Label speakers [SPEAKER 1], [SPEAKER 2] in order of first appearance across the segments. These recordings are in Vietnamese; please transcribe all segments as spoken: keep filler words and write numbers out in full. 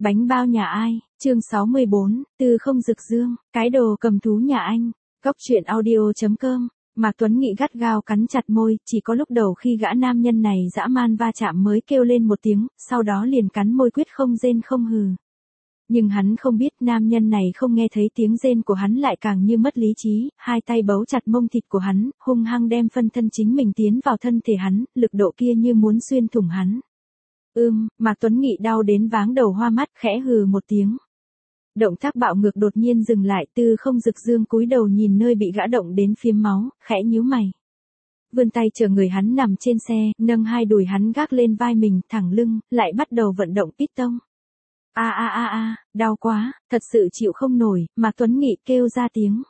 [SPEAKER 1] Bánh bao nhà ai, chương sáu mươi bốn, Tư không rực dương, cái đồ cầm thú nhà anh, Góc truyện audio.com, Mạc Tuấn Nghị gắt gao cắn chặt môi, chỉ có lúc đầu khi gã nam nhân này dã man va chạm mới kêu lên một tiếng, sau đó liền cắn môi quyết không rên không hừ. Nhưng hắn không biết nam nhân này không nghe thấy tiếng rên của hắn lại càng như mất lý trí, hai tay bấu chặt mông thịt của hắn, hung hăng đem phân thân chính mình tiến vào thân thể hắn, lực độ kia như muốn xuyên thủng hắn. Ưm, Mạc Tuấn Nghị đau đến váng đầu hoa mắt, khẽ hừ một tiếng. Động tác bạo ngược đột nhiên dừng lại, Tư không rực dương cúi đầu nhìn nơi bị gã động đến phiếm máu, khẽ nhíu mày. Vươn tay chờ người hắn nằm trên xe, nâng hai đùi hắn gác lên vai mình, thẳng lưng, lại bắt đầu vận động piston. A a a a, đau quá, thật sự chịu không nổi, Mạc Tuấn Nghị kêu ra tiếng.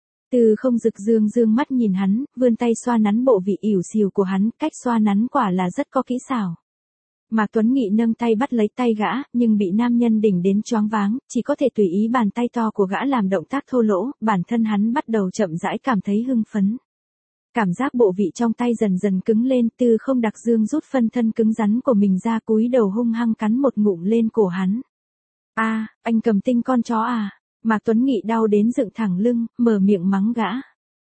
[SPEAKER 1] Tư không rực dương dương mắt nhìn hắn, vươn tay xoa nắn bộ vị ỉu xìu của hắn, cách xoa nắn quả là rất có kỹ xảo. Mạc Tuấn Nghị nâng tay bắt lấy tay gã, nhưng bị nam nhân đỉnh đến choáng váng, chỉ có thể tùy ý bàn tay to của gã làm động tác thô lỗ, bản thân hắn bắt đầu chậm rãi cảm thấy hưng phấn. Cảm giác bộ vị trong tay dần dần cứng lên, Tư không đặc dương rút phân thân cứng rắn của mình ra, cúi đầu hung hăng cắn một ngụm lên cổ hắn. A, à, anh cầm tinh con chó à? Mạc Tuấn Nghị đau đến dựng thẳng lưng, mở miệng mắng gã.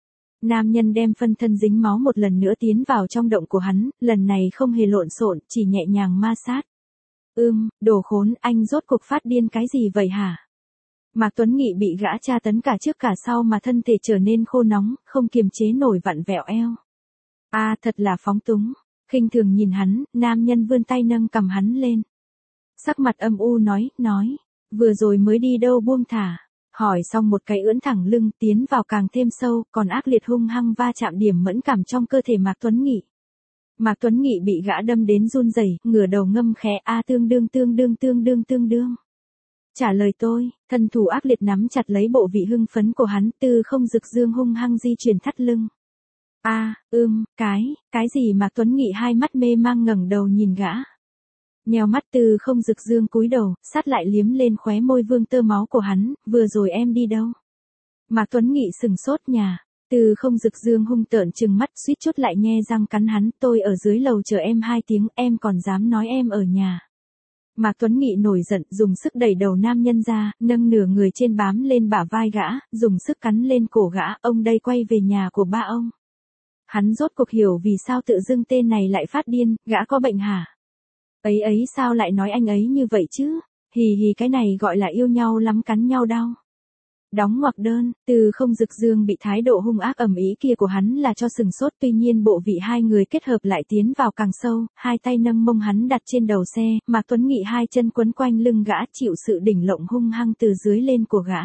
[SPEAKER 1] Nam nhân đem phân thân dính máu một lần nữa tiến vào trong động của hắn, lần này không hề lộn xộn, chỉ nhẹ nhàng ma sát. Ưm, đồ khốn, anh rốt cuộc phát điên cái gì vậy hả? Mạc Tuấn Nghị bị gã tra tấn cả trước cả sau mà thân thể trở nên khô nóng, không kiềm chế nổi vặn vẹo eo. A, à, thật là phóng túng. Khinh thường nhìn hắn, nam nhân vươn tay nâng cầm hắn lên. Sắc mặt âm u nói, nói, vừa rồi mới đi đâu buông thả. Hỏi xong một cái ưỡn thẳng lưng tiến vào càng thêm sâu, còn ác liệt hung hăng va chạm điểm mẫn cảm trong cơ thể Mạc Tuấn Nghị. Mạc Tuấn Nghị bị gã đâm đến run rẩy, ngửa đầu ngâm khẽ a tương đương tương đương tương đương tương đương. Trả lời tôi, thân thủ ác liệt nắm chặt lấy bộ vị hưng phấn của hắn, Tư không rực dương hung hăng di chuyển thắt lưng. A, à, ưm, cái, cái gì Mạc Tuấn Nghị hai mắt mê mang ngẩng đầu nhìn gã. Nheo mắt Tư không rực dương cúi đầu, sát lại liếm lên khóe môi vương tơ máu của hắn, vừa rồi em đi đâu? Mạc Tuấn Nghị sừng sốt nhà, Tư không rực dương hung tợn trừng mắt suýt chút lại nhe răng cắn hắn, tôi ở dưới lầu chờ em hai tiếng, em còn dám nói em ở nhà. Mạc Tuấn Nghị nổi giận, dùng sức đẩy đầu nam nhân ra, nâng nửa người trên bám lên bả vai gã, dùng sức cắn lên cổ gã, ông đây quay về nhà của ba ông. Hắn rốt cuộc hiểu vì sao tự dưng tên này lại phát điên, gã có bệnh hả? Ấy ấy sao lại nói anh ấy như vậy chứ, hì hì cái này gọi là yêu nhau lắm cắn nhau đau. Đóng ngoặc đơn, Tư không rực dương bị thái độ hung ác ầm ĩ kia của hắn là cho sừng sốt, tuy nhiên bộ vị hai người kết hợp lại tiến vào càng sâu, hai tay nâng mông hắn đặt trên đầu xe, Mạc Tuấn Nghị hai chân quấn quanh lưng gã chịu sự đỉnh lộng hung hăng từ dưới lên của gã.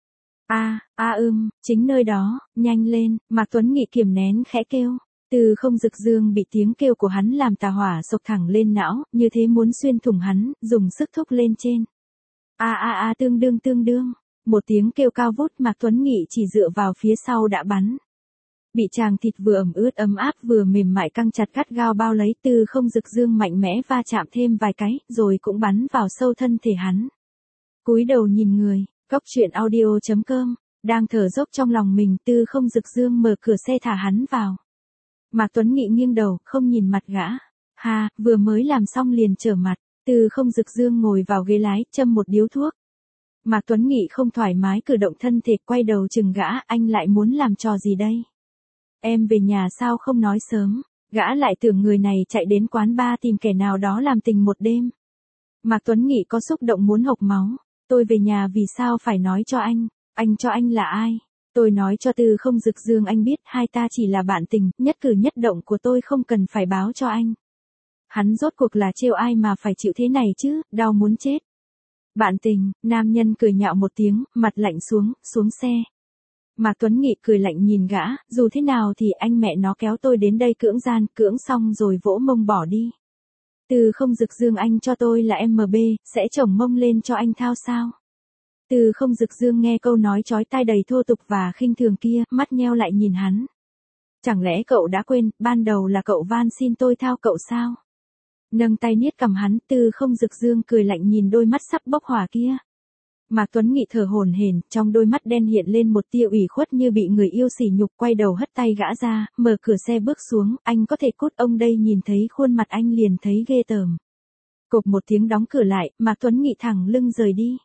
[SPEAKER 1] A, a ưm, chính nơi đó, nhanh lên, Mạc Tuấn Nghị kiềm nén khẽ kêu. Tư không rực dương bị tiếng kêu của hắn làm tà hỏa sộc thẳng lên não, như thế muốn xuyên thủng hắn, dùng sức thúc lên trên. A a a tương đương tương đương, một tiếng kêu cao vút, Mạc Tuấn Nghị chỉ dựa vào phía sau đã bắn. Bị chàng thịt vừa ẩm ướt ấm áp vừa mềm mại căng chặt gắt gao bao lấy, Tư không rực dương mạnh mẽ va chạm thêm vài cái, rồi cũng bắn vào sâu thân thể hắn. Cúi đầu nhìn người, Góc truyện audio.com, đang thở dốc trong lòng mình, Tư không rực dương mở cửa xe thả hắn vào. Mạc Tuấn Nghị nghiêng đầu, không nhìn mặt gã. Ha, vừa mới làm xong liền trở mặt, Tư không rực dương ngồi vào ghế lái, châm một điếu thuốc. Mạc Tuấn Nghị không thoải mái cử động thân thể, quay đầu chừng gã, anh lại muốn làm trò gì đây? Em về nhà sao không nói sớm, gã lại tưởng người này chạy đến quán bar tìm kẻ nào đó làm tình một đêm. Mạc Tuấn Nghị có xúc động muốn hộc máu, tôi về nhà vì sao phải nói cho anh, anh cho anh là ai? Tôi nói cho Tư không rực dương anh biết, hai ta chỉ là bạn tình, nhất cử nhất động của tôi không cần phải báo cho anh. Hắn rốt cuộc là trêu ai mà phải chịu thế này chứ, đau muốn chết. Bạn tình, nam nhân cười nhạo một tiếng, mặt lạnh xuống, xuống xe. Mạc Tuấn Nghị cười lạnh nhìn gã, dù thế nào thì anh mẹ nó kéo tôi đến đây cưỡng gian, cưỡng xong rồi vỗ mông bỏ đi. Tư không rực dương anh cho tôi là em bê, sẽ chổng mông lên cho anh thao sao? Tư không rực dương nghe câu nói chói tai đầy thô tục và khinh thường kia, mắt nheo lại nhìn hắn. Chẳng lẽ cậu đã quên, ban đầu là cậu van xin tôi thao cậu sao? Nâng tay niết cầm hắn, Tư không rực dương cười lạnh nhìn đôi mắt sắp bốc hỏa kia. Mạc Tuấn Nghị thở hổn hển, trong đôi mắt đen hiện lên một tia ủy khuất như bị người yêu sỉ nhục, quay đầu hất tay gã ra, mở cửa xe bước xuống, anh có thể cút, ông đây nhìn thấy khuôn mặt anh liền thấy ghê tởm. Cộp một tiếng đóng cửa lại, Mạc Tuấn Nghị thẳng lưng rời đi.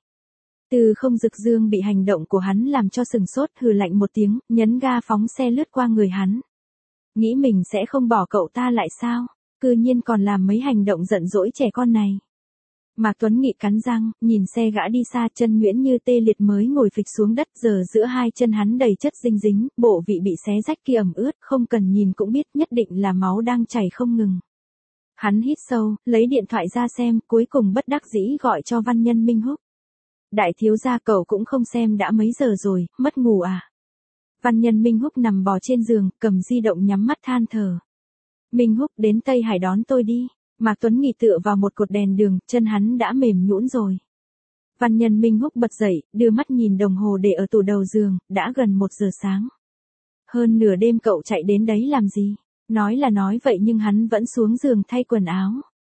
[SPEAKER 1] Từ Không Dực Dương bị hành động của hắn làm cho sừng sốt, hừ lạnh một tiếng, nhấn ga phóng xe lướt qua người hắn. Nghĩ mình sẽ không bỏ cậu ta lại sao? Cư nhiên còn làm mấy hành động giận dỗi trẻ con này. Mạc Tuấn Nghị cắn răng, nhìn xe gã đi xa, chân nhuyễn như tê liệt mới ngồi phịch xuống đất, giờ giữa hai chân hắn đầy chất dinh dính, bộ vị bị xé rách kia ẩm ướt, không cần nhìn cũng biết nhất định là máu đang chảy không ngừng. Hắn hít sâu, lấy điện thoại ra xem, cuối cùng bất đắc dĩ gọi cho Văn Nhân Minh Húc. Đại thiếu gia, cậu cũng không xem đã mấy giờ rồi, mất ngủ à? Văn Nhân Minh Húc nằm bò trên giường, cầm di động nhắm mắt than thở. Minh Húc, đến Tây Hải đón tôi đi. Mạc Tuấn Nghị tựa vào một cột đèn đường, chân hắn đã mềm nhũn rồi. Văn Nhân Minh Húc bật dậy, đưa mắt nhìn đồng hồ để ở tủ đầu giường, đã gần một giờ sáng. Hơn nửa đêm cậu chạy đến đấy làm gì? Nói là nói vậy nhưng hắn vẫn xuống giường thay quần áo.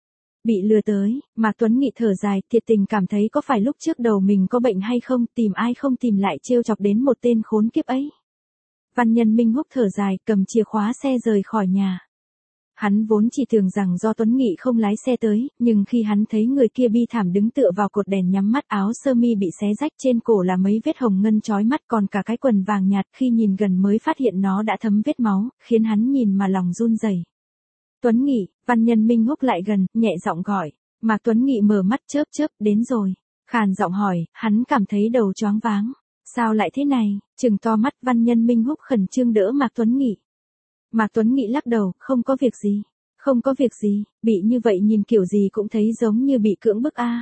[SPEAKER 1] Bị lừa tới, Mạc Tuấn Nghị thở dài, thiệt tình cảm thấy có phải lúc trước đầu mình có bệnh hay không, tìm ai không tìm lại trêu chọc đến một tên khốn kiếp ấy. Văn Nhân Minh Húc thở dài, cầm chìa khóa xe rời khỏi nhà. Hắn vốn chỉ tưởng rằng do Tuấn Nghị không lái xe tới, nhưng khi hắn thấy người kia bi thảm đứng tựa vào cột đèn nhắm mắt, áo sơ mi bị xé rách, trên cổ là mấy vết hồng ngân chói mắt, còn cả cái quần vàng nhạt, khi nhìn gần mới phát hiện nó đã thấm vết máu, khiến hắn nhìn mà lòng run rẩy. Tuấn Nghị, Văn Nhân Minh Húc lại gần, nhẹ giọng gọi. Mạc Tuấn Nghị mở mắt chớp chớp, đến rồi. Khàn giọng hỏi, hắn cảm thấy đầu choáng váng. Sao lại thế này? Trừng to mắt, Văn Nhân Minh Húc khẩn trương đỡ Mạc Tuấn Nghị. Mạc Tuấn Nghị lắc đầu, không có việc gì, không có việc gì, bị như vậy nhìn kiểu gì cũng thấy giống như bị cưỡng bức a.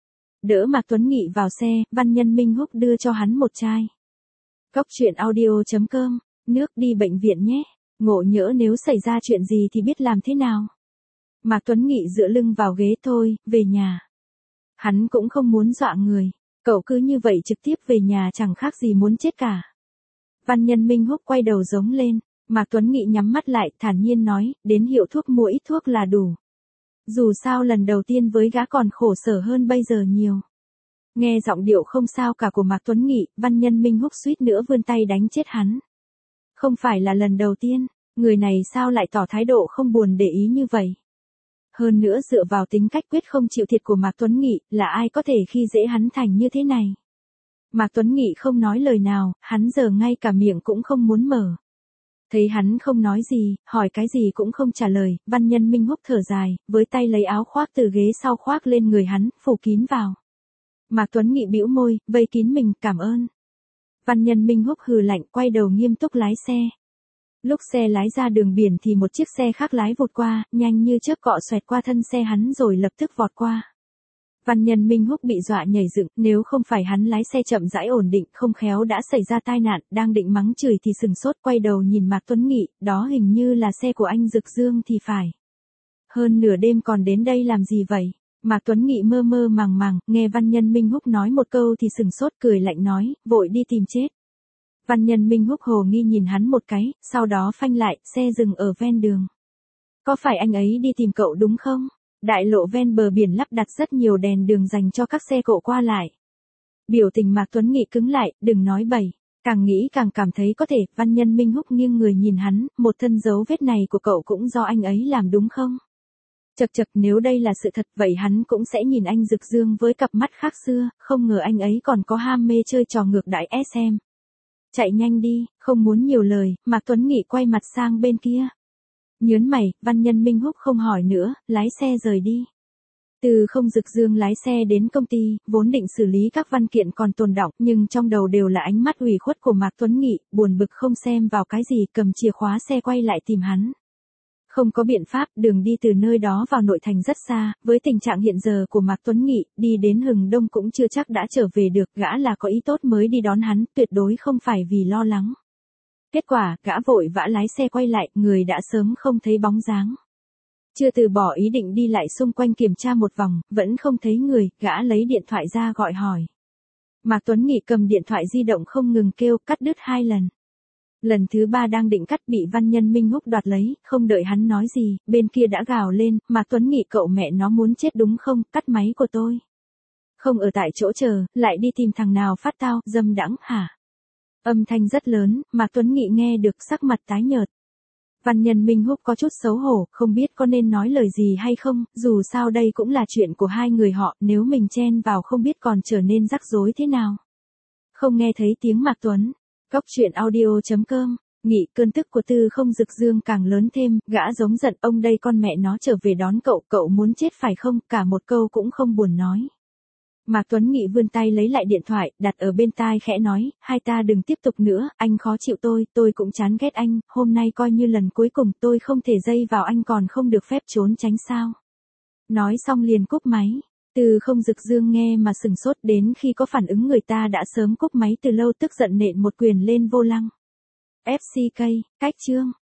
[SPEAKER 1] Đỡ Mạc Tuấn Nghị vào xe, Văn Nhân Minh Húc đưa cho hắn một chai. Cóc truyện audio chấm com, nước đi bệnh viện nhé, ngộ nhỡ nếu xảy ra chuyện gì thì biết làm thế nào. Mạc Tuấn Nghị dựa lưng vào ghế, thôi, về nhà. Hắn cũng không muốn dọa người, cậu cứ như vậy trực tiếp về nhà chẳng khác gì muốn chết cả. Văn Nhân Minh Húc quay đầu giống lên. Mạc Tuấn Nghị nhắm mắt lại, thản nhiên nói, đến hiệu thuốc mua ít thuốc là đủ. Dù sao lần đầu tiên với gã còn khổ sở hơn bây giờ nhiều. Nghe giọng điệu không sao cả của Mạc Tuấn Nghị, Văn Nhân Minh Húc suýt nữa vươn tay đánh chết hắn. Không phải là lần đầu tiên, người này sao lại tỏ thái độ không buồn để ý như vậy. Hơn nữa dựa vào tính cách quyết không chịu thiệt của Mạc Tuấn Nghị, là ai có thể khi dễ hắn thành như thế này. Mạc Tuấn Nghị không nói lời nào, hắn giờ ngay cả miệng cũng không muốn mở. Thấy hắn không nói gì, hỏi cái gì cũng không trả lời, Văn Nhân Minh Húc thở dài, với tay lấy áo khoác từ ghế sau khoác lên người hắn, phủ kín vào. Mạc Tuấn Nghị bĩu môi, vây kín mình, cảm ơn. Văn Nhân Minh Húc hừ lạnh, quay đầu nghiêm túc lái xe. Lúc xe lái ra đường biển thì một chiếc xe khác lái vụt qua, nhanh như chớp cọ xoẹt qua thân xe hắn rồi lập tức vọt qua. Văn Nhân Minh Húc bị dọa nhảy dựng, nếu không phải hắn lái xe chậm rãi ổn định, không khéo đã xảy ra tai nạn, đang định mắng chửi thì sừng sốt quay đầu nhìn Mạc Tuấn Nghị, đó hình như là xe của anh Dực Dương thì phải. Hơn nửa đêm còn đến đây làm gì vậy? Mạc Tuấn Nghị mơ mơ màng màng, nghe Văn Nhân Minh Húc nói một câu thì sừng sốt cười lạnh nói, vội đi tìm chết. Văn Nhân Minh Húc hồ nghi nhìn hắn một cái, sau đó phanh lại, xe dừng ở ven đường. Có phải anh ấy đi tìm cậu đúng không? Đại lộ ven bờ biển lắp đặt rất nhiều đèn đường dành cho các xe cộ qua lại. Biểu tình Mạc Tuấn Nghị cứng lại, đừng nói bậy. Càng nghĩ càng cảm thấy có thể, Văn Nhân Minh Húc nghiêng người nhìn hắn, một thân dấu vết này của cậu cũng do anh ấy làm đúng không? Chật chật, nếu đây là sự thật vậy hắn cũng sẽ nhìn anh Dực Dương với cặp mắt khác xưa, không ngờ anh ấy còn có ham mê chơi trò ngược đãi ét em. Chạy nhanh đi, không muốn nhiều lời, Mạc Tuấn Nghị quay mặt sang bên kia. Nhớn mày, Văn Nhân Minh Húc không hỏi nữa, lái xe rời đi. Từ Không Dực Dương lái xe đến công ty, vốn định xử lý các văn kiện còn tồn đọng, nhưng trong đầu đều là ánh mắt ủy khuất của Mạc Tuấn Nghị, buồn bực không xem vào cái gì, cầm chìa khóa xe quay lại tìm hắn. Không có biện pháp, đường đi từ nơi đó vào nội thành rất xa, với tình trạng hiện giờ của Mạc Tuấn Nghị, đi đến Hừng Đông cũng chưa chắc đã trở về được, gã là có ý tốt mới đi đón hắn, tuyệt đối không phải vì lo lắng. Kết quả, gã vội vã lái xe quay lại, người đã sớm không thấy bóng dáng. Chưa từ bỏ ý định đi lại xung quanh kiểm tra một vòng, vẫn không thấy người, gã lấy điện thoại ra gọi hỏi. Mạc Tuấn Nghị cầm điện thoại di động không ngừng kêu, cắt đứt hai lần. Lần thứ ba đang định cắt bị Văn Nhân Minh Húc đoạt lấy, không đợi hắn nói gì, bên kia đã gào lên, Mạc Tuấn Nghị cậu mẹ nó muốn chết đúng không, cắt máy của tôi. Không ở tại chỗ chờ, lại đi tìm thằng nào phát tao, dâm đãng hả? Âm thanh rất lớn, Mạc Tuấn Nghị nghe được sắc mặt tái nhợt. Văn Nhân Minh Húc có chút xấu hổ, không biết có nên nói lời gì hay không, dù sao đây cũng là chuyện của hai người họ, nếu mình chen vào không biết còn trở nên rắc rối thế nào. Không nghe thấy tiếng Mạc Tuấn. Góc truyện audio chấm com. Nghị cơn tức của Tư Không Dực Dương càng lớn thêm, gã giống giận ông đây con mẹ nó trở về đón cậu, cậu muốn chết phải không, cả một câu cũng không buồn nói. Mạc Tuấn Nghị vươn tay lấy lại điện thoại, đặt ở bên tai khẽ nói, hai ta đừng tiếp tục nữa, anh khó chịu tôi, tôi cũng chán ghét anh, hôm nay coi như lần cuối cùng tôi không thể dây vào anh còn không được phép trốn tránh sao. Nói xong liền cúp máy. Tư Không Dực Dương nghe mà sừng sốt, đến khi có phản ứng người ta đã sớm cúp máy từ lâu, tức giận nện một quyền lên vô lăng. ép xê ca, cách chương.